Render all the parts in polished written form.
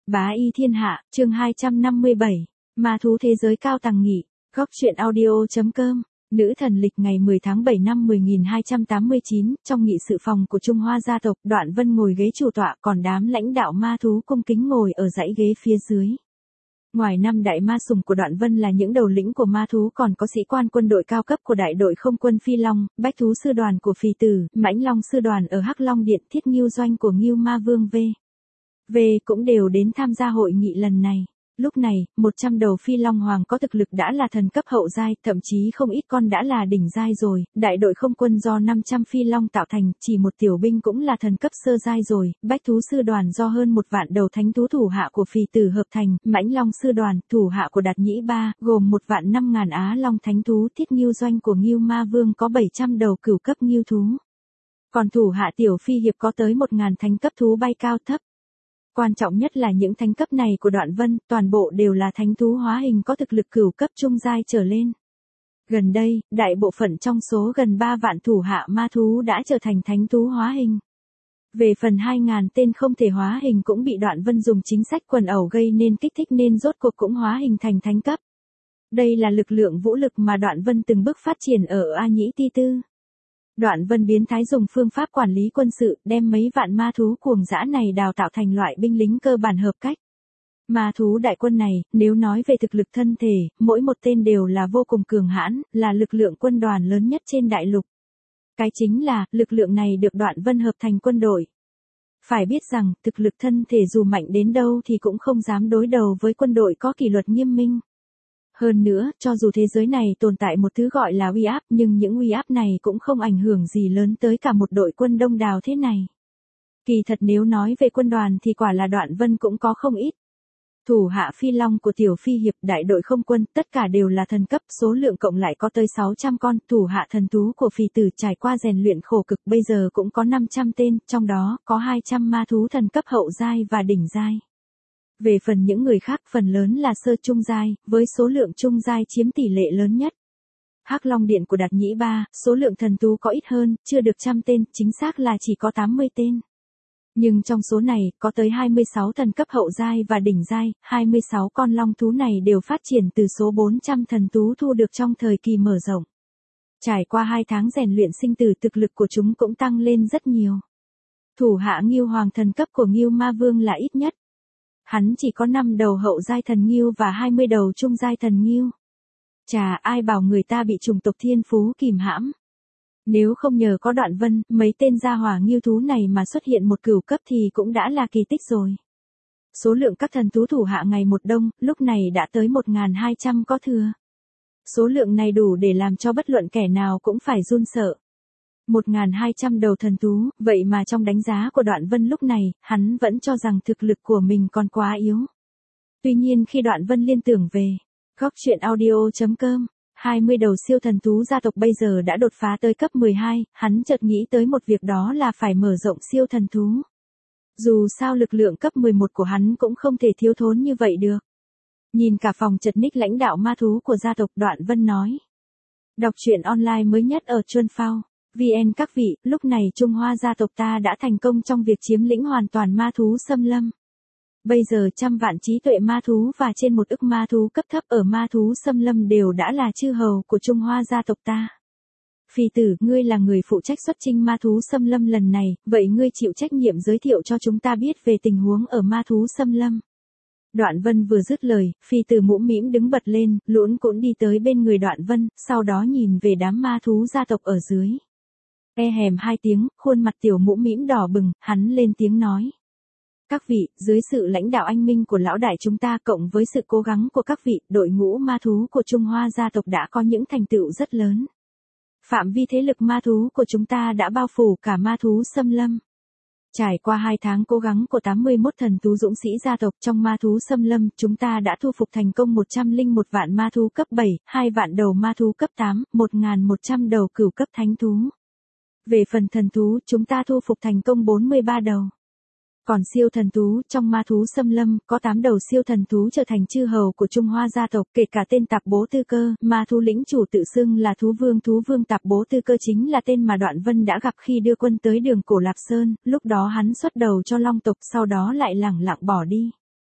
Bá y thiên hạ, chương 257. Ma thú thế giới cao tầng nghị. Góc truyện audio.com. Nữ thần lịch ngày 10 tháng 7 năm 10289, trong nghị sự phòng của Trung Hoa gia tộc, Đoạn Vân ngồi ghế chủ tọa, còn đám lãnh đạo ma thú cung kính ngồi ở dãy ghế phía dưới. Ngoài năm đại ma sủng của Đoạn Vân là những đầu lĩnh của ma thú, còn có sĩ quan quân đội cao cấp của đại đội không quân Phi Long, Bách thú sư đoàn của Phì Tử, Mãnh Long sư đoàn ở Hắc Long Điện, Thiết Ngưu doanh của Ngưu Ma Vương V cũng đều đến tham gia hội nghị lần này. Lúc này, 100 đầu Phi Long Hoàng có thực lực đã là thần cấp hậu giai, thậm chí không ít con đã là đỉnh giai rồi. Đại đội không quân do 500 Phi Long tạo thành, chỉ một tiểu binh cũng là thần cấp sơ giai rồi. Bách thú sư đoàn do hơn 1 vạn đầu thánh thú thủ hạ của Phì Tử hợp thành, Mãnh Long sư đoàn, thủ hạ của Đạt Nhĩ Ba, gồm 1.500.000 Á Long thánh thú. Thiết Ngưu doanh của Ngưu Ma Vương có 700 đầu cửu cấp ngưu thú. Còn thủ hạ tiểu Phi Hiệp có tới 1.000 thánh cấp thú bay cao thấp. Quan trọng nhất là những thánh cấp này của Đoạn Vân, toàn bộ đều là thánh thú hóa hình có thực lực cửu cấp trung giai trở lên. Gần đây, đại bộ phận trong số gần 3 vạn thủ hạ ma thú đã trở thành thánh thú hóa hình. Về phần 2.000 tên không thể hóa hình cũng bị Đoạn Vân dùng chính sách quần ẩu gây nên kích thích nên rốt cuộc cũng hóa hình thành thánh cấp. Đây là lực lượng vũ lực mà Đoạn Vân từng bước phát triển ở A Nhĩ Ti Tư. Đoạn Vân biến thái dùng phương pháp quản lý quân sự, đem mấy vạn ma thú cuồng dã này đào tạo thành loại binh lính cơ bản hợp cách. Ma thú đại quân này, nếu nói về thực lực thân thể, mỗi một tên đều là vô cùng cường hãn, là lực lượng quân đoàn lớn nhất trên đại lục. Cái chính là, lực lượng này được Đoạn Vân hợp thành quân đội. Phải biết rằng, thực lực thân thể dù mạnh đến đâu thì cũng không dám đối đầu với quân đội có kỷ luật nghiêm minh. Hơn nữa, cho dù thế giới này tồn tại một thứ gọi là uy áp, nhưng những uy áp này cũng không ảnh hưởng gì lớn tới cả một đội quân đông đảo thế này. Kỳ thật nếu nói về quân đoàn thì quả là Đoạn Vân cũng có không ít. Thủ hạ Phi Long của tiểu Phi Hiệp, đại đội không quân, tất cả đều là thần cấp, số lượng cộng lại có tới 600 con. Thủ hạ thần thú của Phì Tử trải qua rèn luyện khổ cực bây giờ cũng có 500 tên, trong đó có 200 ma thú thần cấp hậu giai và đỉnh giai. Về phần những người khác, phần lớn là sơ trung giai, với số lượng trung giai chiếm tỷ lệ lớn nhất. Hắc Long Điện của Đạt Nhĩ Ba, số lượng thần thú có ít hơn, chưa được 100 tên, chính xác là chỉ có 80 tên. Nhưng trong số này, có tới 26 thần cấp hậu giai và đỉnh giai, 26 con long thú này đều phát triển từ số 400 thần thú thu được trong thời kỳ mở rộng. Trải qua 2 tháng rèn luyện sinh tử, thực lực của chúng cũng tăng lên rất nhiều. Thủ hạ Ngưu Hoàng thần cấp của Ngưu Ma Vương là ít nhất. Hắn chỉ có 5 đầu hậu giai thần ngưu và 20 đầu trung giai thần ngưu. Chà, ai bảo người ta bị chủng tộc thiên phú kìm hãm. Nếu không nhờ có Đoạn Vân, mấy tên gia hỏa ngưu thú này mà xuất hiện một cửu cấp thì cũng đã là kỳ tích rồi. Số lượng các thần thú thủ hạ ngày một đông, lúc này đã tới 1.200 có thừa. Số lượng này đủ để làm cho bất luận kẻ nào cũng phải run sợ. 1.200 đầu thần thú, vậy mà trong đánh giá của Đoạn Vân lúc này, hắn vẫn cho rằng thực lực của mình còn quá yếu. Tuy nhiên khi Đoạn Vân liên tưởng về góc truyện audio.com, 20 đầu siêu thần thú gia tộc bây giờ đã đột phá tới cấp 12, hắn chợt nghĩ tới một việc, đó là phải mở rộng siêu thần thú. Dù sao lực lượng cấp 11 của hắn cũng không thể thiếu thốn như vậy được. Nhìn cả phòng chật ních lãnh đạo ma thú của gia tộc, Đoạn Vân nói. Đọc truyện online mới nhất ở Chuân Phao. VN các vị, lúc này Trung Hoa gia tộc ta đã thành công trong việc chiếm lĩnh hoàn toàn ma thú xâm lâm. Bây giờ 100 vạn trí tuệ ma thú và trên 1 ức ma thú cấp thấp ở ma thú xâm lâm đều đã là chư hầu của Trung Hoa gia tộc ta. Phì Tử, ngươi là người phụ trách xuất chinh ma thú xâm lâm lần này, vậy ngươi chịu trách nhiệm giới thiệu cho chúng ta biết về tình huống ở ma thú xâm lâm. Đoạn Vân vừa dứt lời, Phì Tử mũm mĩm đứng bật lên, luỗn cuỗn đi tới bên người Đoạn Vân, sau đó nhìn về đám ma thú gia tộc ở dưới. Hèm 2 tiếng, khuôn mặt tiểu mũm mĩm đỏ bừng, hắn lên tiếng nói. Các vị, dưới sự lãnh đạo anh minh của lão đại chúng ta cộng với sự cố gắng của các vị, đội ngũ ma thú của Trung Hoa gia tộc đã có những thành tựu rất lớn. Phạm vi thế lực ma thú của chúng ta đã bao phủ cả ma thú xâm lâm. Trải qua 2 tháng cố gắng của 81 thần thú dũng sĩ gia tộc trong ma thú xâm lâm, chúng ta đã thu phục thành công 101 vạn ma thú cấp 7, 2 vạn đầu ma thú cấp 8, 1.100 đầu cửu cấp thánh thú. Về phần thần thú, chúng ta thu phục thành công 43 đầu. Còn siêu thần thú, trong ma thú xâm lâm, có 8 đầu siêu thần thú trở thành chư hầu của Trung Hoa gia tộc, kể cả tên Tạp Bố Tư Cơ, ma thú lĩnh chủ tự xưng là thú vương Tạp Bố Tư Cơ chính là tên mà Đoạn Vân đã gặp khi đưa quân tới đường cổ Lạp Sơn, lúc đó hắn xuất đầu cho Long tộc, sau đó lại lẳng lặng bỏ đi.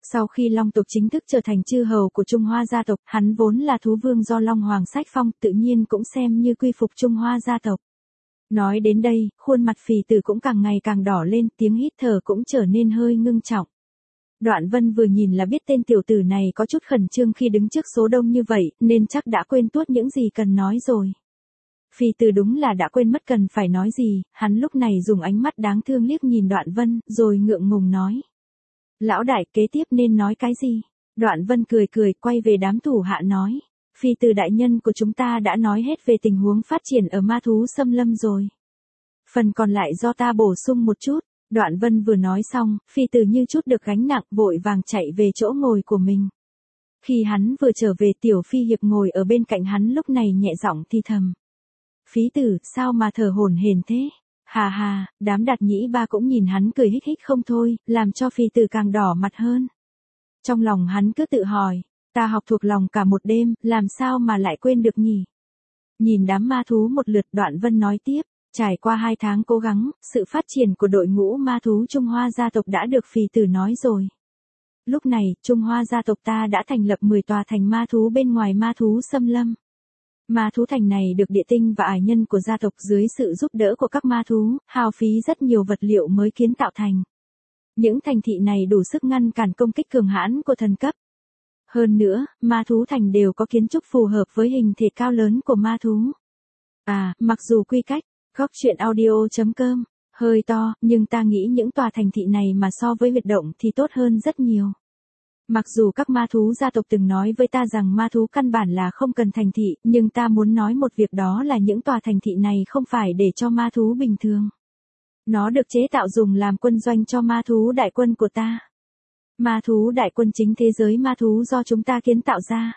Sau khi Long tộc chính thức trở thành chư hầu của Trung Hoa gia tộc, hắn vốn là thú vương do Long Hoàng sách phong, tự nhiên cũng xem như quy phục Trung Hoa gia tộc. Nói đến đây, khuôn mặt Phì Tử cũng càng ngày càng đỏ lên, tiếng hít thở cũng trở nên hơi ngưng trọng. Đoạn Vân vừa nhìn là biết tên tiểu tử này có chút khẩn trương khi đứng trước số đông như vậy, nên chắc đã quên tuốt những gì cần nói rồi. Phì Tử đúng là đã quên mất cần phải nói gì, hắn lúc này dùng ánh mắt đáng thương liếc nhìn Đoạn Vân, rồi ngượng ngùng nói. Lão đại, kế tiếp nên nói cái gì? Đoạn Vân cười cười, quay về đám thủ hạ nói. Phì Tử đại nhân của chúng ta đã nói hết về tình huống phát triển ở ma thú xâm lâm rồi. Phần còn lại do ta bổ sung một chút. Đoạn Vân vừa nói xong, Phì Tử như chút được gánh nặng, vội vàng chạy về chỗ ngồi của mình. Khi hắn vừa trở về, Tiểu Phi Hiệp ngồi ở bên cạnh hắn lúc này nhẹ giọng thì thầm. Phí Tử, sao mà thở hổn hển thế? Hà hà, đám Đạt Nhĩ Ba cũng nhìn hắn cười hích hích không thôi, làm cho Phì Tử càng đỏ mặt hơn. Trong lòng hắn cứ tự hỏi, ta học thuộc lòng cả một đêm, làm sao mà lại quên được nhỉ? Nhìn đám ma thú một lượt, Đoạn Vân nói tiếp, trải qua 2 tháng cố gắng, sự phát triển của đội ngũ ma thú Trung Hoa gia tộc đã được Phì Tử nói rồi. Lúc này, Trung Hoa gia tộc ta đã thành lập 10 tòa thành ma thú bên ngoài ma thú xâm lâm. Ma thú thành này được địa tinh và ải nhân của gia tộc dưới sự giúp đỡ của các ma thú, hao phí rất nhiều vật liệu mới kiến tạo thành. Những thành thị này đủ sức ngăn cản công kích cường hãn của thần cấp. Hơn nữa, ma thú thành đều có kiến trúc phù hợp với hình thể cao lớn của ma thú. Mặc dù quy cách, góc truyện audio.com, hơi to, nhưng ta nghĩ những tòa thành thị này mà so với huyệt động thì tốt hơn rất nhiều. Mặc dù các ma thú gia tộc từng nói với ta rằng ma thú căn bản là không cần thành thị, nhưng ta muốn nói một việc, đó là những tòa thành thị này không phải để cho ma thú bình thường. Nó được chế tạo dùng làm quân doanh cho ma thú đại quân của ta. Ma thú đại quân chính thế giới ma thú do chúng ta kiến tạo ra.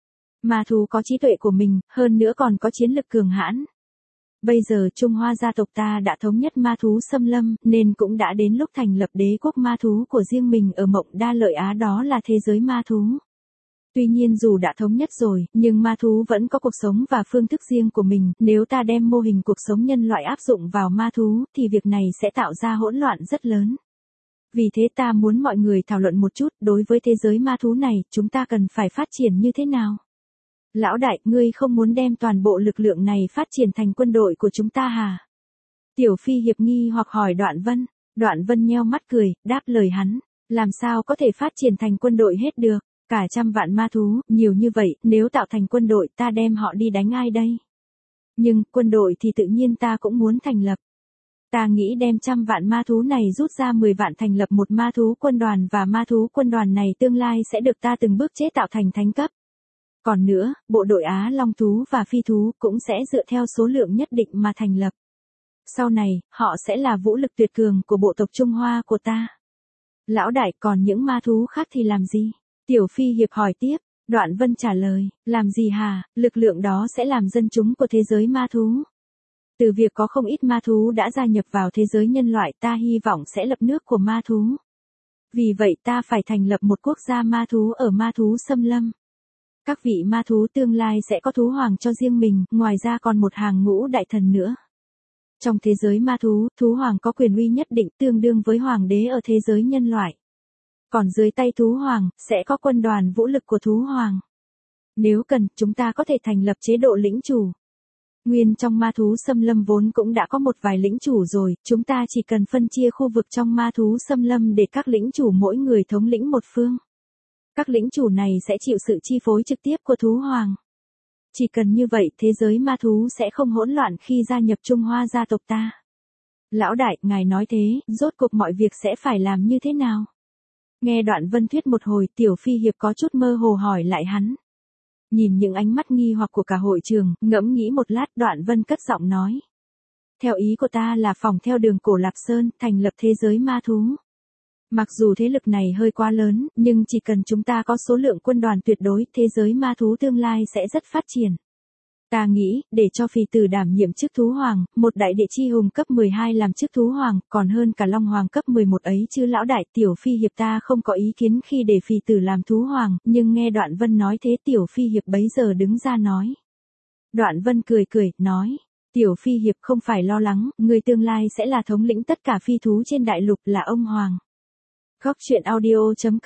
Ma thú có trí tuệ của mình, hơn nữa còn có chiến lực cường hãn. Bây giờ Trung Hoa gia tộc ta đã thống nhất ma thú xâm lâm, nên cũng đã đến lúc thành lập đế quốc ma thú của riêng mình ở Mộng Đa Lợi Á, đó là thế giới ma thú. Tuy nhiên dù đã thống nhất rồi, nhưng ma thú vẫn có cuộc sống và phương thức riêng của mình, nếu ta đem mô hình cuộc sống nhân loại áp dụng vào ma thú, thì việc này sẽ tạo ra hỗn loạn rất lớn. Vì thế ta muốn mọi người thảo luận một chút, đối với thế giới ma thú này, chúng ta cần phải phát triển như thế nào? Lão đại, ngươi không muốn đem toàn bộ lực lượng này phát triển thành quân đội của chúng ta hả? Tiểu Phi Hiệp nghi hoặc hỏi Đoạn Vân. Đoạn Vân nheo mắt cười, đáp lời hắn. Làm sao có thể phát triển thành quân đội hết được? Cả 100 vạn ma thú, nhiều như vậy, nếu tạo thành quân đội, ta đem họ đi đánh ai đây? Nhưng, quân đội thì tự nhiên ta cũng muốn thành lập. Ta nghĩ đem 100 vạn ma thú này rút ra 10 vạn thành lập một ma thú quân đoàn, và ma thú quân đoàn này tương lai sẽ được ta từng bước chế tạo thành thánh cấp. Còn nữa, bộ đội Á Long thú và phi thú cũng sẽ dựa theo số lượng nhất định mà thành lập. Sau này, họ sẽ là vũ lực tuyệt cường của bộ tộc Trung Hoa của ta. Lão đại, còn những ma thú khác thì làm gì? Tiểu Phi Hiệp hỏi tiếp. Đoạn Vân trả lời, làm gì hả? Lực lượng đó sẽ làm dân chúng của thế giới ma thú. Từ việc có không ít ma thú đã gia nhập vào thế giới nhân loại, ta hy vọng sẽ lập nước của ma thú. Vì vậy ta phải thành lập một quốc gia ma thú ở ma thú xâm lâm. Các vị ma thú tương lai sẽ có thú hoàng cho riêng mình, ngoài ra còn một hàng ngũ đại thần nữa. Trong thế giới ma thú, thú hoàng có quyền uy nhất định, tương đương với hoàng đế ở thế giới nhân loại. Còn dưới tay thú hoàng, sẽ có quân đoàn vũ lực của thú hoàng. Nếu cần, chúng ta có thể thành lập chế độ lĩnh chủ. Nguyên trong ma thú xâm lâm vốn cũng đã có một vài lĩnh chủ rồi, chúng ta chỉ cần phân chia khu vực trong ma thú xâm lâm để các lĩnh chủ mỗi người thống lĩnh một phương. Các lĩnh chủ này sẽ chịu sự chi phối trực tiếp của thú hoàng. Chỉ cần như vậy, thế giới ma thú sẽ không hỗn loạn khi gia nhập Trung Hoa gia tộc ta. Lão đại, ngài nói thế, rốt cuộc mọi việc sẽ phải làm như thế nào? Nghe Đoạn Vân thuyết một hồi, Tiểu Phi Hiệp có chút mơ hồ hỏi lại hắn. Nhìn những ánh mắt nghi hoặc của cả hội trường, ngẫm nghĩ một lát, Đoạn Vân cất giọng nói. Theo ý của ta là phòng theo đường cổ Lạp Sơn, thành lập thế giới ma thú. Mặc dù thế lực này hơi quá lớn, nhưng chỉ cần chúng ta có số lượng quân đoàn tuyệt đối, thế giới ma thú tương lai sẽ rất phát triển. Ta nghĩ, để cho Phì Tử đảm nhiệm chức thú hoàng, một đại địa chi hùng cấp 12 làm chức thú hoàng, còn hơn cả Long Hoàng cấp 11 ấy chứ lão đại. Tiểu Phi Hiệp ta không có ý kiến khi để Phì Tử làm thú hoàng, nhưng nghe Đoạn Vân nói thế, Tiểu Phi Hiệp bấy giờ đứng ra nói. Đoạn Vân cười cười, nói. Tiểu Phi Hiệp không phải lo lắng, người tương lai sẽ là thống lĩnh tất cả phi thú trên đại lục, là ông hoàng. Góc truyện audio.com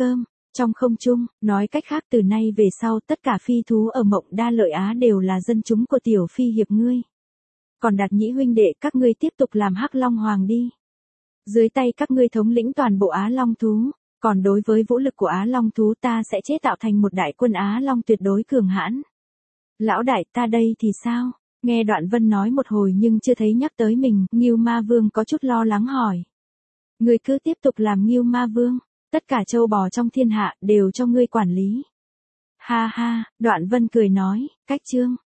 trong không trung, nói cách khác từ nay về sau tất cả phi thú ở Mộng Đa Lợi Á đều là dân chúng của tiểu phi hiệp ngươi. Còn Đạt Nhĩ huynh đệ các ngươi tiếp tục làm Hắc Long Hoàng đi. Dưới tay các ngươi thống lĩnh toàn bộ Á Long thú, còn đối với vũ lực của Á Long thú ta sẽ chế tạo thành một đại quân Á Long tuyệt đối cường hãn. Lão đại ta đây thì sao? Nghe Đoạn Vân nói một hồi nhưng chưa thấy nhắc tới mình, Ngưu Ma Vương có chút lo lắng hỏi. Ngươi cứ tiếp tục làm Ngưu Ma Vương, tất cả châu bò trong thiên hạ đều cho ngươi quản lý. Ha ha, Đoạn Vân cười nói, cách chương.